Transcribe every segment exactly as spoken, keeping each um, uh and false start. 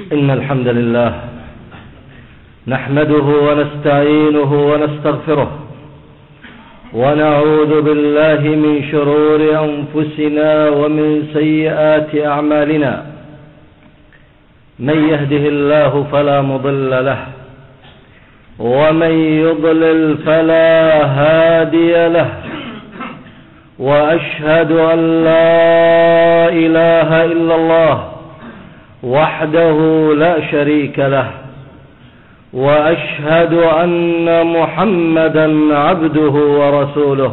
إن الحمد لله نحمده ونستعينه ونستغفره ونعوذ بالله من شرور أنفسنا ومن سيئات أعمالنا. من يهده الله فلا مضل له ومن يضلل فلا هادي له، وأشهد أن لا إله إلا الله وحده لا شريك له، وأشهد أن محمدا عبده ورسوله.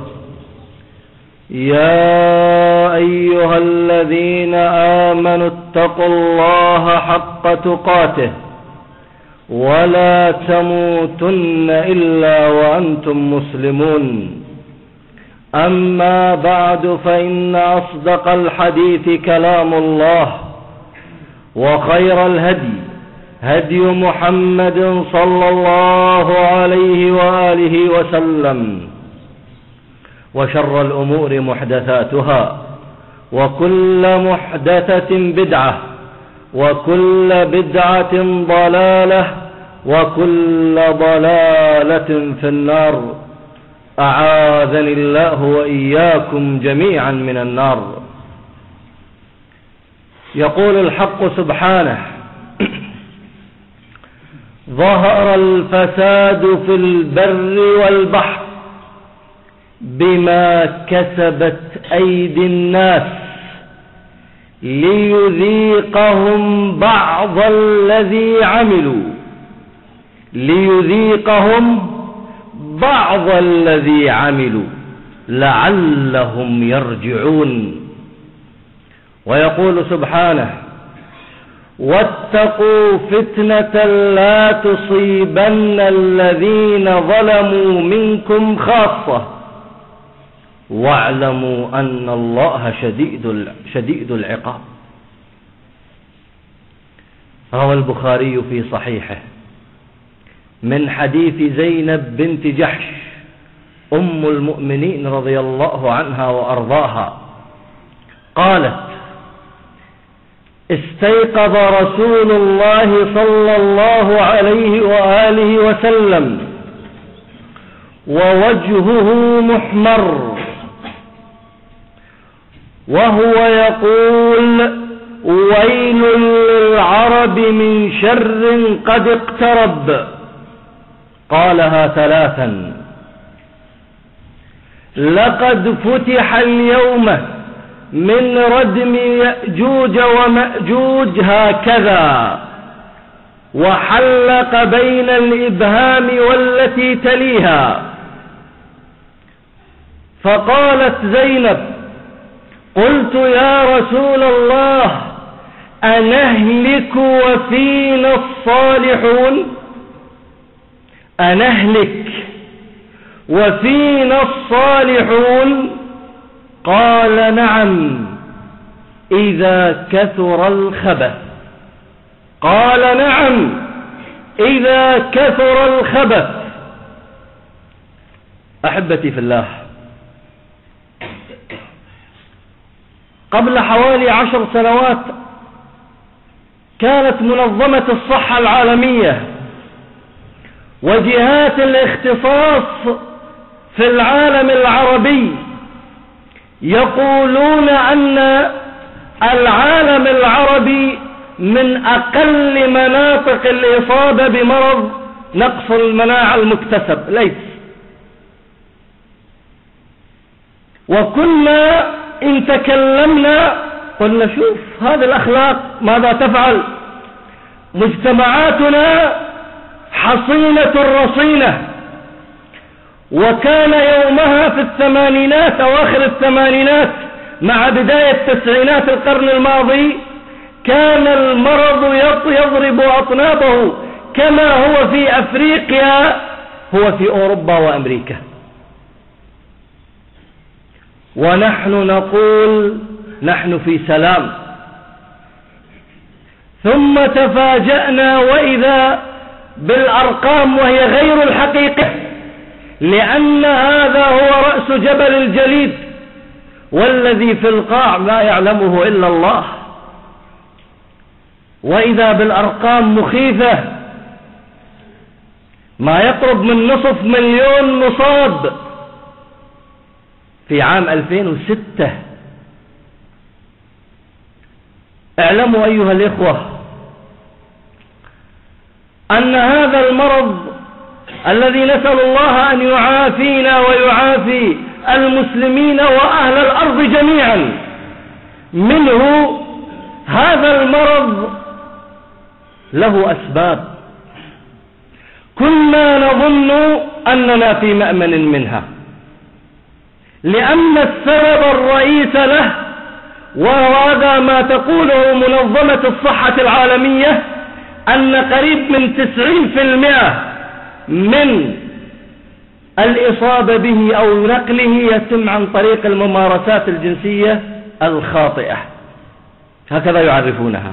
يا أيها الذين آمنوا اتقوا الله حق تقاته ولا تموتن إلا وأنتم مسلمون. أما بعد، فإن أصدق الحديث كلام الله، وخير الهدي هدي محمد صلى الله عليه وآله وسلم، وشر الأمور محدثاتها، وكل محدثة بدعة، وكل بدعة ضلالة، وكل ضلالة في النار. أعاذني الله وإياكم جميعا من النار. يقول الحق سبحانه: ظهر الفساد في البر والبحر بما كسبت أيدي الناس ليذيقهم بعض الذي عملوا ليذيقهم بعض الذي عملوا لعلهم يرجعون. ويقول سبحانه: واتقوا فتنة لا تصيبن الذين ظلموا منكم خاصة واعلموا أن الله شديد شديد العقاب. روى البخاري في صحيحه من حديث زينب بنت جحش أم المؤمنين رضي الله عنها وأرضاها قالت: استيقظ رسول الله صلى الله عليه وآله وسلم ووجهه محمر وهو يقول: ويل للعرب من شر قد اقترب. قالها ثلاثا: لقد فتح اليوم من ردم يأجوج ومأجوج هكذا، وحلق بين الإبهام والتي تليها. فقالت زينب: قلت يا رسول الله أنهلك وفينا الصالحون أنهلك وفينا الصالحون؟ قال: نعم، إذا كثر الخبث. قال: نعم، إذا كثر الخبث. أحبتي في الله، قبل حوالي عشر سنوات كانت منظمة الصحة العالمية وجهات الاختصاص في العالم العربي يقولون أن العالم العربي من أقل مناطق الإصابة بمرض نقص المناعة المكتسب. ليس وكنا إن تكلمنا قلنا: شوف هذه الأخلاق ماذا تفعل. مجتمعاتنا حصينة رصينة، وكان يومها في الثمانينات أواخر الثمانينات مع بداية تسعينات القرن الماضي كان المرض يضرب أطنابه كما هو في أفريقيا هو في أوروبا وأمريكا، ونحن نقول نحن في سلام. ثم تفاجأنا وإذا بالأرقام وهي غير الحقيقة، لأن هذا هو رأس جبل الجليد، والذي في القاع لا يعلمه إلا الله. وإذا بالأرقام مخيفة، ما يقرب من نصف مليون مصاب في عام ألفين وستة. اعلموا أيها الإخوة أن هذا المرض الذي نسأل الله أن يعافينا ويعافي المسلمين وأهل الأرض جميعا منه، هذا المرض له أسباب كنا نظن أننا في مأمن منها، لأن السبب الرئيس له، وهذا ما تقوله منظمة الصحة العالمية، أن قريب من تسعين في المئة من الإصابة به أو نقله يتم عن طريق الممارسات الجنسية الخاطئة، هكذا يعرفونها.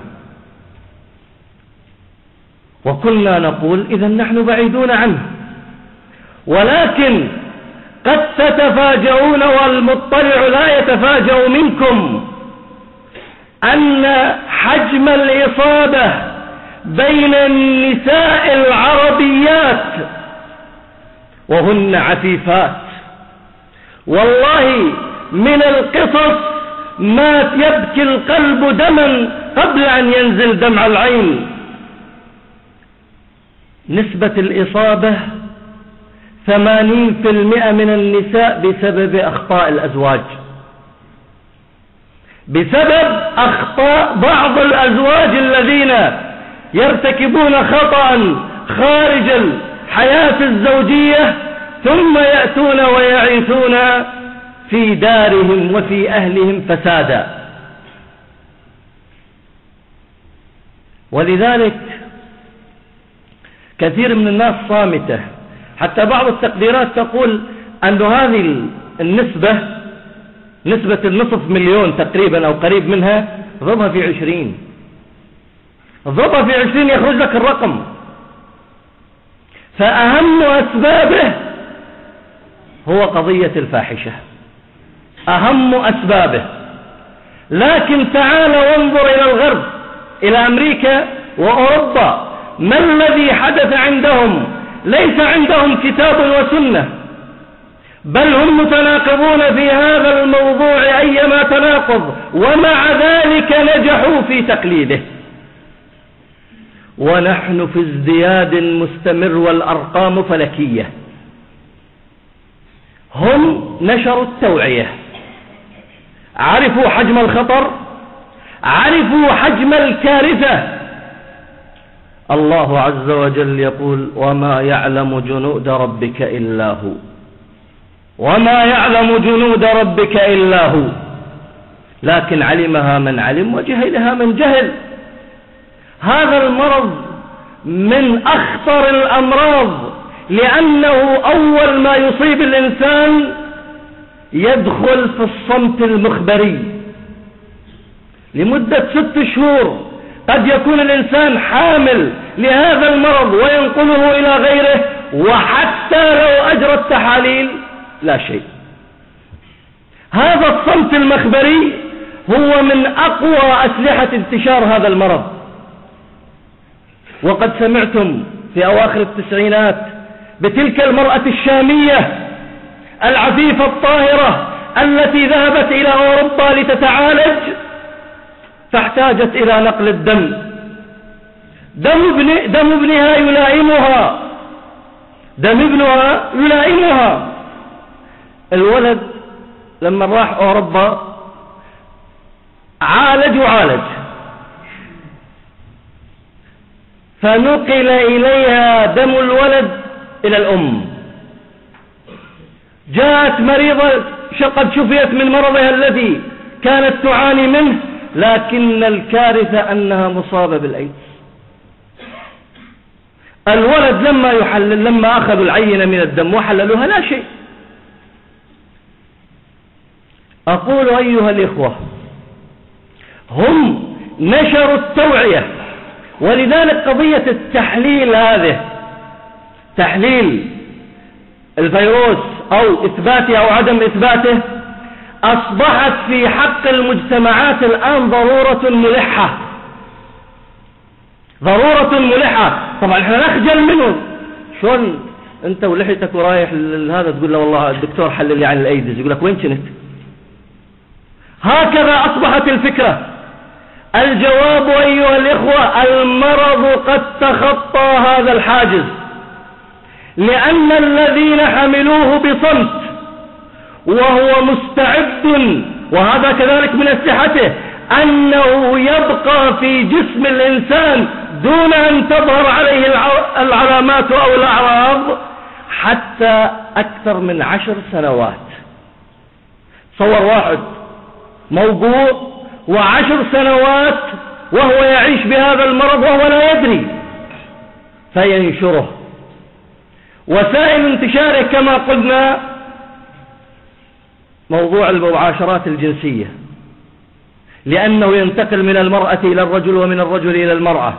وكنا نقول إذن نحن بعيدون عنه، ولكن قد تتفاجؤون والمطلع لا يتفاجأ منكم أن حجم الإصابة بين النساء العربيات وهن عفيفات والله من القصص ما يبكي القلب دما قبل أن ينزل دمع العين. نسبة الإصابة ثمانين في المئة من النساء بسبب أخطاء الأزواج، بسبب أخطاء بعض الأزواج الذين يرتكبون خطأ خارج الحياة الزوجية ثم يأتون ويعيثون في دارهم وفي أهلهم فسادا. ولذلك كثير من الناس صامتة، حتى بعض التقديرات تقول أن هذه النسبة، نسبة النصف مليون تقريبا أو قريب منها، ضربها في عشرين، ضربها في عشرين يخرج لك الرقم. فأهم أسبابه هو قضية الفاحشة، أهم أسبابه. لكن تعال وانظر إلى الغرب، إلى أمريكا وأوروبا، ما الذي حدث عندهم؟ ليس عندهم كتاب وسنة، بل هم متناقضون في هذا الموضوع أيما تناقض، ومع ذلك نجحوا في تقليده. ونحن في ازدياد مستمر والأرقام فلكية. هم نشروا التوعية، عرفوا حجم الخطر، عرفوا حجم الكارثة. الله عز وجل يقول: وما يعلم جنود ربك إلا هو، وما يعلم جنود ربك إلا هو. لكن علمها من علم وجهلها من جهل. هذا المرض من أخطر الأمراض، لأنه أول ما يصيب الإنسان يدخل في الصمت المخبري لمدة ست شهور. قد يكون الإنسان حامل لهذا المرض وينقله إلى غيره، وحتى لو أجرى التحاليل لا شيء. هذا الصمت المخبري هو من أقوى أسلحة انتشار هذا المرض. وقد سمعتم في أواخر التسعينات بتلك المرأة الشامية العفيفة الطاهرة التي ذهبت إلى أوروبا لتتعالج، فاحتاجت إلى نقل الدم. دم, ابن دم ابنها يلائمها، دم ابنها يلائمها. الولد لما راح أوروبا عالج وعالج، فنقل إليها دم الولد إلى الأم. جاءت مريضة قد شفيت من مرضها الذي كانت تعاني منه، لكن الكارثة أنها مصابة بالأيدز. الولد لما يحلل، لما أخذوا العينة من الدم وحللوها لا شيء. أقول أيها الإخوة، هم نشروا التوعية. ولذلك قضية التحليل هذه، تحليل الفيروس أو إثباته أو عدم إثباته، أصبحت في حق المجتمعات الآن ضرورة ملحة. ضرورة ملحة. طبعا احنا نخجل منه. شلون انت ولحيتك ورايح هذا تقول له والله الدكتور حلل لي عن الايدز، يقول لك وين كنت؟ هكذا اصبحت الفكرة. الجواب ايها الاخوة، المرض قد تخطى هذا الحاجز، لان الذين حملوه بصمت وهو مستعد، وهذا كذلك من أسلحته، أنه يبقى في جسم الإنسان دون أن تظهر عليه العلامات أو الأعراض حتى أكثر من عشر سنوات. صور واحد موضوع وعشر سنوات وهو يعيش بهذا المرض وهو لا يدري، فينشره. وسائل انتشاره كما قلنا موضوع المعاشرات الجنسية، لأنه ينتقل من المرأة إلى الرجل ومن الرجل إلى المرأة.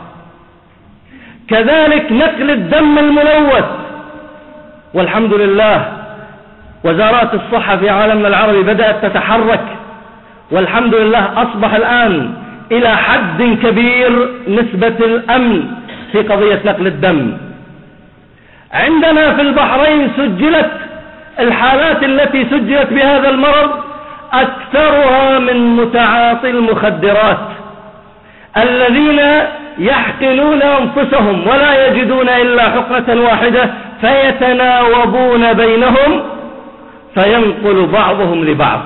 كذلك نقل الدم الملوث، والحمد لله وزارات الصحة في عالمنا العربي بدأت تتحرك، والحمد لله أصبح الآن إلى حد كبير نسبة الأمن في قضية نقل الدم. عندنا في البحرين سجلت الحالات التي سجلت بهذا المرض أكثرها من متعاطي المخدرات الذين يحقنون أنفسهم ولا يجدون إلا حقنة واحدة فيتناوبون بينهم فينقل بعضهم لبعض.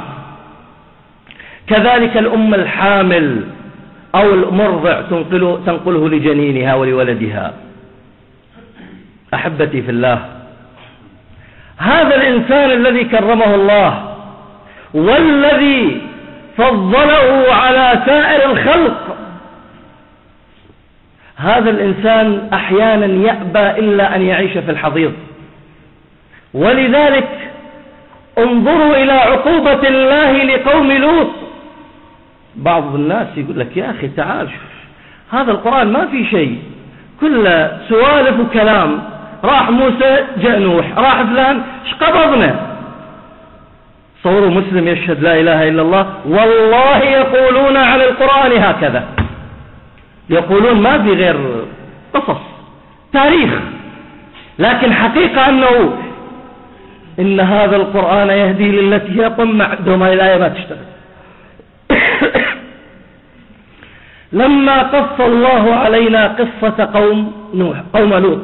كذلك الأم الحامل أو المرضع تنقله, تنقله لجنينها ولولدها. أحبتي في الله، هذا الإنسان الذي كرمه الله والذي فضله على سائر الخلق، هذا الإنسان أحيانا يأبى إلا أن يعيش في الحضيض. ولذلك انظروا إلى عقوبة الله لقوم لوط. بعض الناس يقول لك يا أخي تعال هذا القرآن ما في شيء، كل سوالف وكلام. راح موسى جاء نوح، راح فلان ايش قبضنا. صوروا مسلم يشهد لا إله إلا الله والله يقولون على القرآن هكذا، يقولون ما في غير قصص تاريخ، لكن حقيقة أنه إن هذا القرآن يهدي للتي هي أقوم. عندهم هاي الآية ما تشتغل. لما قص الله علينا قصة قوم نوح قوم لوط،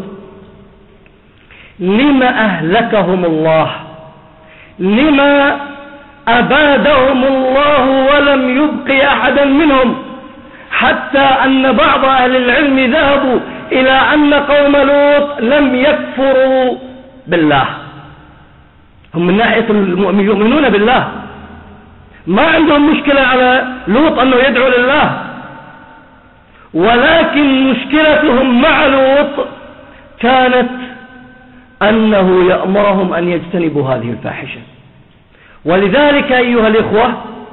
لما أهلكهم الله، لما أبادهم الله ولم يبقي أحدا منهم، حتى أن بعض أهل العلم ذهبوا إلى أن قوم لوط لم يكفروا بالله. هم من ناحية يؤمنون بالله، ما عندهم مشكلة على لوط أنه يدعو لله، ولكن مشكلتهم مع لوط كانت أنه يأمرهم أن يجتنبوا هذه الفاحشة. ولذلك أيها الإخوة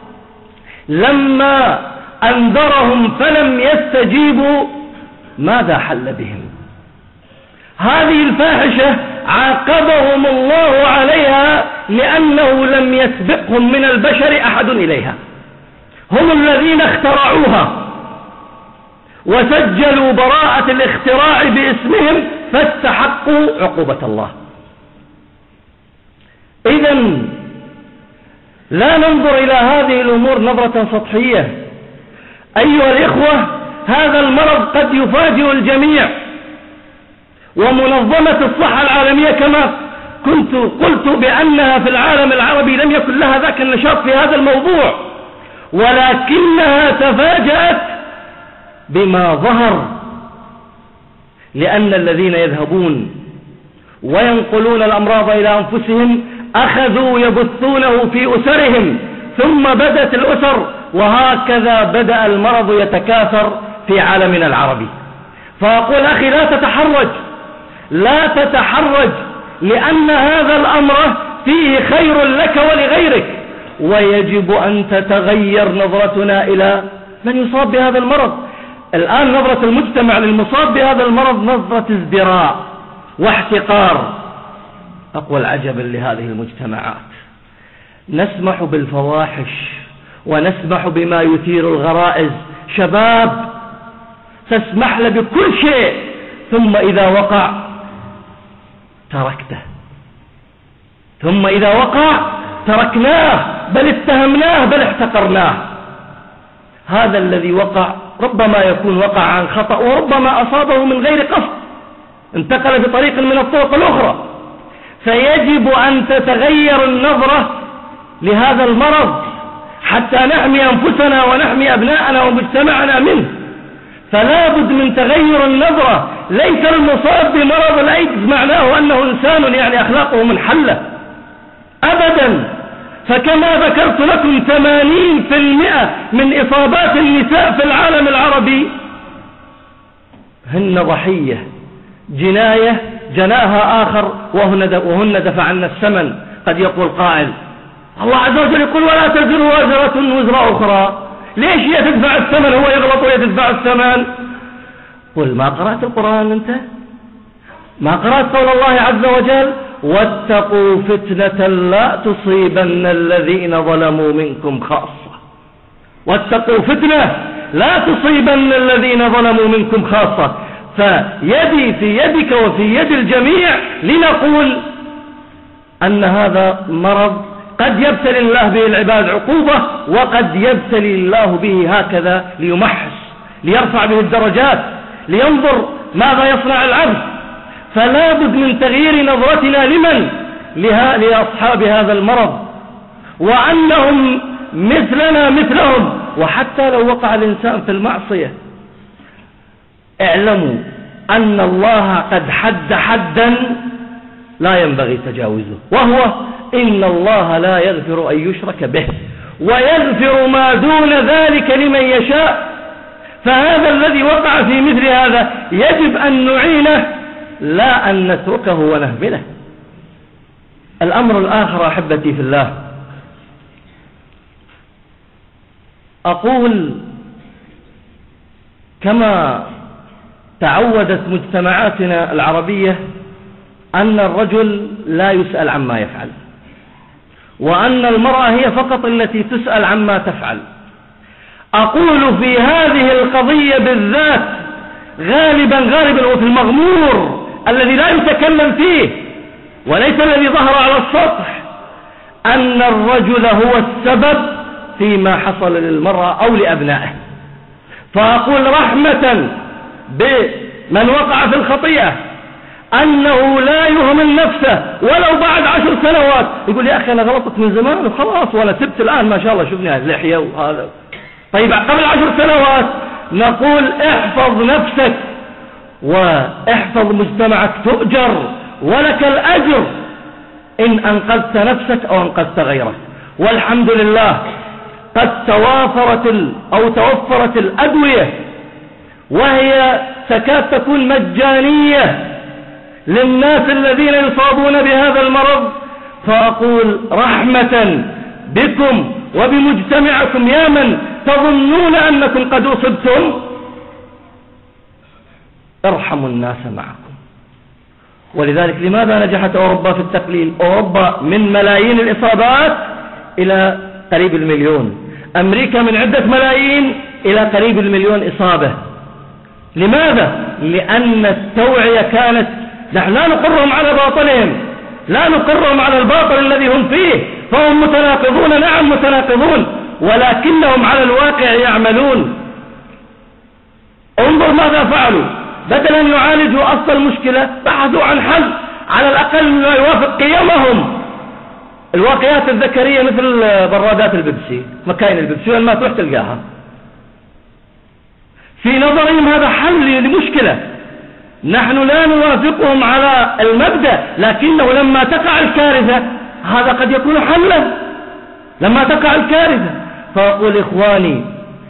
لما أنذرهم فلم يستجيبوا ماذا حل بهم؟ هذه الفاحشة عاقبهم الله عليها لأنه لم يسبقهم من البشر أحد إليها، هم الذين اخترعوها وسجلوا براءة الاختراع باسمهم فاستحقوا عقوبة الله. إذن لا ننظر إلى هذه الأمور نظرة سطحية. أيها الإخوة هذا المرض قد يفاجئ الجميع، ومنظمة الصحة العالمية كما كنت قلت بأنها في العالم العربي لم يكن لها ذاك النشاط في هذا الموضوع، ولكنها تفاجأت بما ظهر، لأن الذين يذهبون وينقلون الأمراض إلى أنفسهم أخذوا يبثونه في أسرهم، ثم بدت الأسر، وهكذا بدأ المرض يتكاثر في عالمنا العربي. فأقول أخي لا تتحرج، لا تتحرج، لأن هذا الأمر فيه خير لك ولغيرك، ويجب أن تتغير نظرتنا إلى من يصاب بهذا المرض. الآن نظرة المجتمع للمصاب بهذا المرض نظرة ازدراء واحتقار. أقول عجبا لهذه المجتمعات، نسمح بالفواحش ونسمح بما يثير الغرائز. شباب تسمح له بكل شيء، ثم إذا وقع تركته، ثم إذا وقع تركناه، بل اتهمناه، بل احتقرناه. هذا الذي وقع ربما يكون وقع عن خطأ، وربما أصابه من غير قصد، انتقل بطريق من الطرق الأخرى. فيجب أن تتغير النظرة لهذا المرض حتى نحمي أنفسنا ونحمي أبناءنا ومجتمعنا منه. فلا بد من تغير النظرة. ليس المصاب بمرض الأيدز معناه أنه إنسان يعني أخلاقه منحلة أبدا. فكما ذكرت لكم ثمانين بالمئة من إصابات النساء في العالم العربي هن ضحية جناية جناها آخر وهن دفعن الثمن. قد يقول قائل الله عز وجل يقول ولا تزر وازرة وزر أخرى، ليش هي تدفع الثمن؟ هو يغلط وهي تدفع الثمن؟ قل ما قرأت القرآن أنت؟ ما قرأت قول الله عز وجل واتقوا فتنة لا تصيبن الذين ظلموا منكم خاصة. واتقوا فتنة لا تصيبن الذين ظلموا منكم خاصة. فيدي في يدك وفي يد الجميع لنقول أن هذا مرض قد يبتلي الله به العباد عقوبة، وقد يبتلي الله به هكذا ليمحص، ليرفع به الدرجات، لينظر ماذا يصنع العبد. فلا بد من تغيير نظرتنا لمن لأصحاب هذا المرض، وأنهم مثلنا مثلهم. وحتى لو وقع الإنسان في المعصية اعلموا أن الله قد حد حدا لا ينبغي تجاوزه، وهو إن الله لا يغفر أن يشرك به ويغفر ما دون ذلك لمن يشاء. فهذا الذي وقع في مثل هذا يجب أن نعينه لا أن نتركه ونهمله. الأمر الآخر أحبتي في الله، أقول كما تعودت مجتمعاتنا العربية أن الرجل لا يسأل عما يفعل، وأن المرأة هي فقط التي تسأل عما تفعل. أقول في هذه القضية بالذات غالبا غالبا وفي المغمور الذي لا يتكلم فيه وليس الذي ظهر على السطح، أن الرجل هو السبب فيما حصل للمرأة أو لأبنائه. فأقول رحمة بمن وقع في الخطيئة أنه لا يهمل نفسه ولو بعد عشر سنوات، يقول يا أخي أنا غلطت من زمان وخلاص وأنا تبت الآن ما شاء الله شوفني هذه اللحية وهذا. طيب قبل عشر سنوات نقول احفظ نفسك واحفظ مجتمعك تؤجر ولك الأجر إن أنقذت نفسك أو أنقذت غيرك. والحمد لله قد توافرت أو توفرت الأدوية وهي تكاد تكون مجانية للناس الذين يصابون بهذا المرض. فأقول رحمة بكم وبمجتمعكم يا من تظنون أنكم قد أصبتم، ارحموا الناس معكم. ولذلك لماذا نجحت أوروبا في التقليل؟ أوروبا من ملايين الإصابات إلى قريب المليون، أمريكا من عدة ملايين إلى قريب المليون إصابة. لماذا؟ لأن التوعية كانت، نحن لا نقرهم على باطلهم، لا نقرهم على الباطل الذي هم فيه، فهم متناقضون، نعم متناقضون، ولكنهم على الواقع يعملون. انظر ماذا فعلوا، بدلا أن يعالجوا أصل المشكلة بحثوا عن حل على الأقل ما يوافق قيمهم. الواقيات الذكرية مثل برادات البيبسي، مكاين البيبسي وين ما تروح تلقاها. في نظرهم هذا حل لمشكلة، نحن لا نوافقهم على المبدأ، لكنه لما تقع الكارثة هذا قد يكون حلا لما تقع الكارثة. فأقول إخواني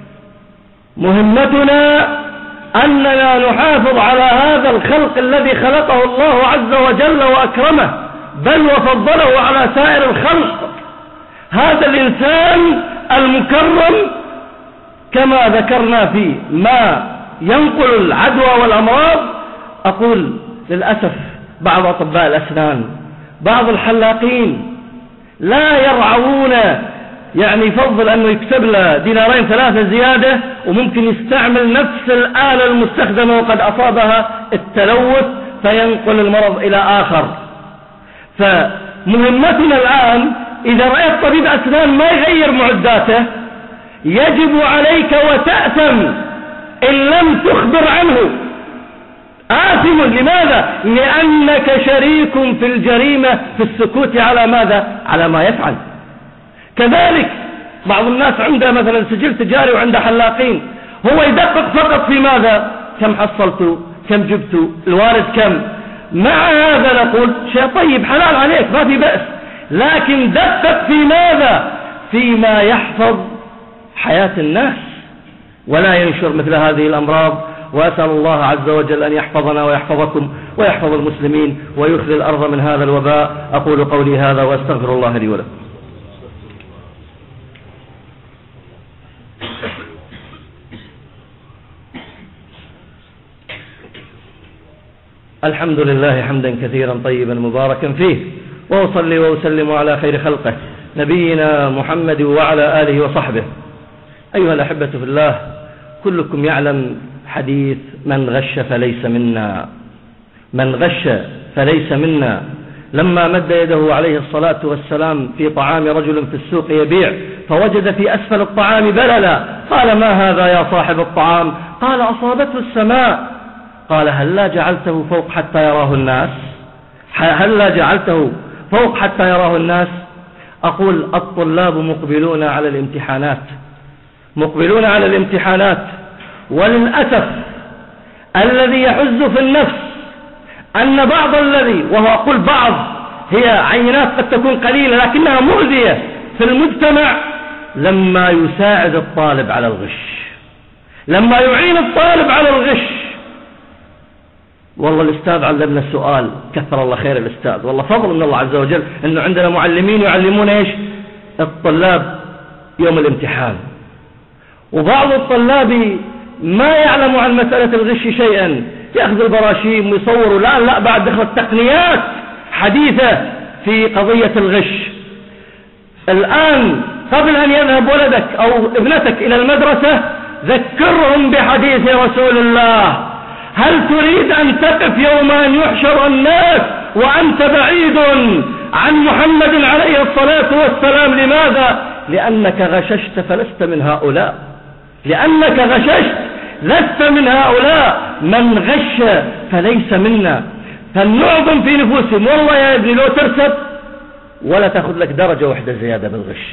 مهمتنا أننا نحافظ على هذا الخلق الذي خلقه الله عز وجل وأكرمه، بل وفضله على سائر الخلق. هذا الإنسان المكرم كما ذكرنا في ما ينقل العدوى والأمراض. أقول للأسف بعض أطباء الأسنان، بعض الحلاقين لا يرعون يعني يفضل أنه يكسب له دينارين ثلاثة زيادة، وممكن يستعمل نفس الآلة المستخدمة وقد أصابها التلوث فينقل المرض إلى آخر. فمهمتنا الآن إذا رأيت طبيب أسنان ما يغير معداته يجب عليك وتأثم إن لم تخبر عنه. آثم. لماذا؟ لأنك شريك في الجريمة في السكوت على ماذا؟ على ما يفعل. كذلك بعض الناس عنده مثلا سجل تجاري وعنده حلاقين، هو يدقق فقط في ماذا؟ كم حصلتوا، كم جبتوا، الوارد كم. مع هذا نقول شيء طيب حلال عليك ما في بأس، لكن دقق في ماذا؟ فيما يحفظ حياة الناس ولا ينشر مثل هذه الأمراض. وأسأل الله عز وجل أن يحفظنا ويحفظكم ويحفظ المسلمين ويخذ الأرض من هذا الوباء. أقول قولي هذا وأستغفر الله لي ولكم. الحمد لله حمدا كثيرا طيبا مباركا فيه، وأصلي وأسلم على خير خلقه نبينا محمد وعلى آله وصحبه. أيها الأحبة في الله، كلكم يعلم حديث من غش فليس منا، من غش فليس منا. لما مد يده عليه الصلاة والسلام في طعام رجل في السوق يبيع فوجد في أسفل الطعام بللا، قال ما هذا يا صاحب الطعام؟ قال أصابته السماء. قال هل لا جعلته فوق حتى يراه الناس؟ هل لا جعلته فوق حتى يراه الناس؟ أقول الطلاب مقبلون على الامتحانات، مقبلون على الامتحانات، وللأسف الذي يحز في النفس أن بعض الذي، وهو أقول بعض، هي عينات قد تكون قليلة لكنها مؤذية في المجتمع، لما يساعد الطالب على الغش، لما يعين الطالب على الغش. والله الأستاذ علمنا السؤال، كثر الله خير الأستاذ، والله فضل من الله عز وجل أنه عندنا معلمين يعلمون إيش الطلاب يوم الامتحان. وبعض الطلاب ما يعلم عن مسألة الغش شيئا، يأخذ البراشيم ويصوروا. لا لا بعد دخلت تقنيات حديثة في قضية الغش. الآن قبل أن يذهب ولدك أو ابنتك إلى المدرسة ذكرهم بحديث رسول الله. هل تريد أن تقف يوم أن يحشر الناس وأنت بعيد عن محمد عليه الصلاة والسلام؟ لماذا؟ لأنك غششت فلست من هؤلاء، لأنك غششت لست من هؤلاء. من غش فليس منا. فلنعظم في نفوسهم والله يا ابني لو ترسب ولا تأخذ لك درجة واحدة زيادة بالغش،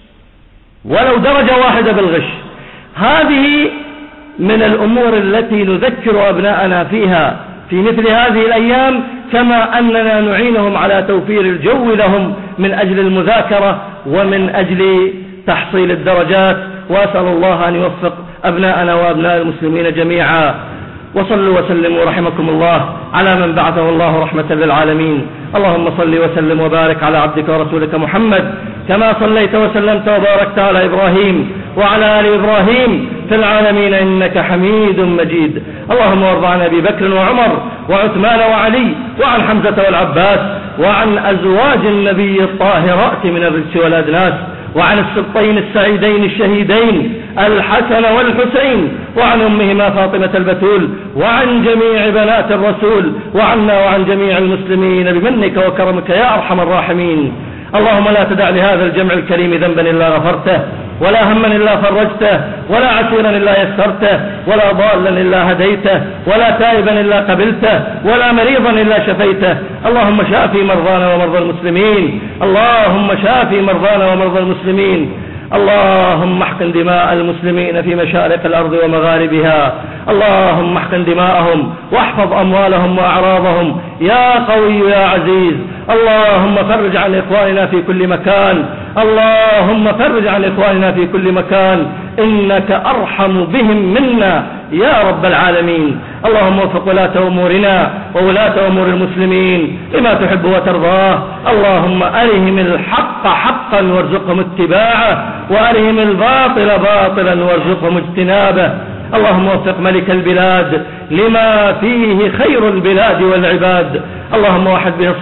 ولو درجة واحدة بالغش. هذه من الأمور التي نذكر أبناءنا فيها في مثل هذه الأيام، كما أننا نعينهم على توفير الجو لهم من أجل المذاكرة ومن أجل تحصيل الدرجات. وأسأل الله أن يوفق أبناءنا وأبناء المسلمين جميعا. وصلوا وسلموا رحمكم الله على من بعثه الله رحمة للعالمين. اللهم صل وسلم وبارك على عبدك ورسولك محمد، كما صليت وسلمت وباركت على إبراهيم وعلى آل إبراهيم في العالمين إنك حميد مجيد. اللهم وارض عن أبي بكر وعمر وعثمان وعلي وعن حمزة والعباس وعن أزواج النبي الطاهرات من الرجس والأدناس، وعن السبطين السعيدين الشهيدين الحسن والحسين، وعن أمهما فاطمة البتول، وعن جميع بنات الرسول، وعنا وعن جميع المسلمين بمنك وكرمك يا أرحم الراحمين. اللهم لا تدع لهذا الجمع الكريم ذنبا إلا غفرته، ولا هما إلا فرجته، ولا عسيرا إلا يسرته، ولا ضالا إلا هديته، ولا تائبا إلا قبلته، ولا مريضا إلا شفيته. اللهم شافي مرضانا ومرضى المسلمين، اللهم شافي مرضانا ومرضى المسلمين. اللهم احقن دماء المسلمين في مشارق الأرض ومغاربها، اللهم احقن دماءهم واحفظ أموالهم وأعراضهم يا قوي يا عزيز. اللهم فرج عن إخواننا في كل مكان، اللهم فرج عن إخواننا في كل مكان، إنك أرحم بهم منا يا رب العالمين. اللهم وفق ولاة أمورنا وولاة أمور المسلمين لما تحب وترضاه. اللهم أرهم الحق حقا وارزقهم اتباعه، وأرهم الباطل باطلا وارزقهم اجتنابه. اللهم وفق ملك البلاد لما فيه خير البلاد والعباد. اللهم وحد به الصف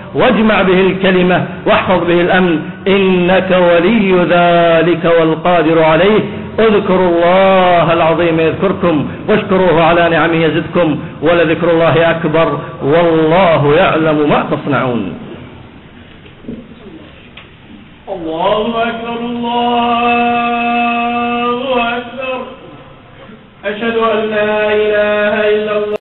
واجمع به الكلمة واحفظ به الأمن، إنك ولي ذلك والقادر عليه. اذكروا الله العظيم يذكركم، واشكروه على نعمه يزدكم، ولذكر الله أكبر، والله يعلم ما تصنعون. الله أكبر الله أكبر. أشهد أن لا